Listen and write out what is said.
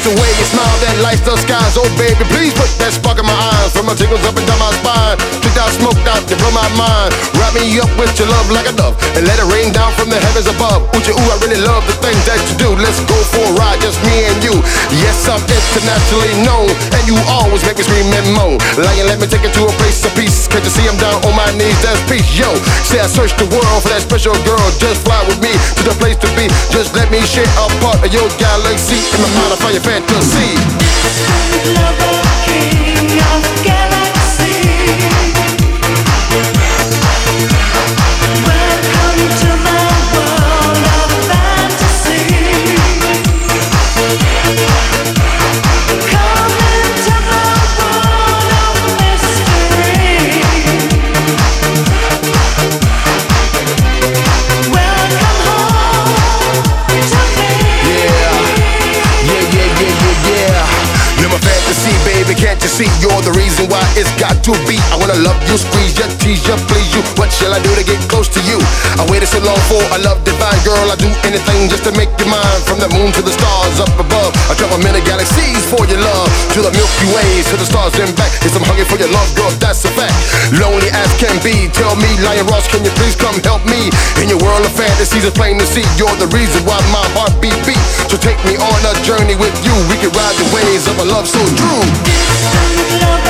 It's the way you smile that lights the skies. Oh baby, please put that spark in my eyes. From my tingles up and down my spine, tricked out, smoked out, you blow my mind. Wrap me up with your love like a dove, and let it rain down from the heavens above. Ooh, ooh, I really love the things that you do. Let's go for a ride, just me and you. Yes, I'm internationally known, and you always make me scream and moan. Lying, let me take it to a place of peace. Can't you see I'm down on my knees? That's peace, yo. Say I searched the world for that special girl. Just fly with me to the place to be. Just let me share a part of your galaxy. In my mind, I find your fantasy. Lover, king of galaxy. Welcome to my world of fantasy. Come into my world of mystery. Welcome home to me. Yeah. You're my fantasy, baby, can't you see? You're the reason why it's got to be. I wanna love you, squeeze you, tease you, please you. What shall I do to get close to you? I waited so long for a love divine. Girl, I do anything just to make you mine. From the moon to the stars up above, I travel many galaxies for your love. To the Milky Ways, to the stars and back. Yes, I'm hungry for your love, girl, that's a fact. Lonely as can be, tell me, Lion Ross, can you please come help me? In your world of fantasies, it's plain to see. You're the reason why my heart beat. So take me on a journey with you. We can ride the waves of a love so true. Distant love.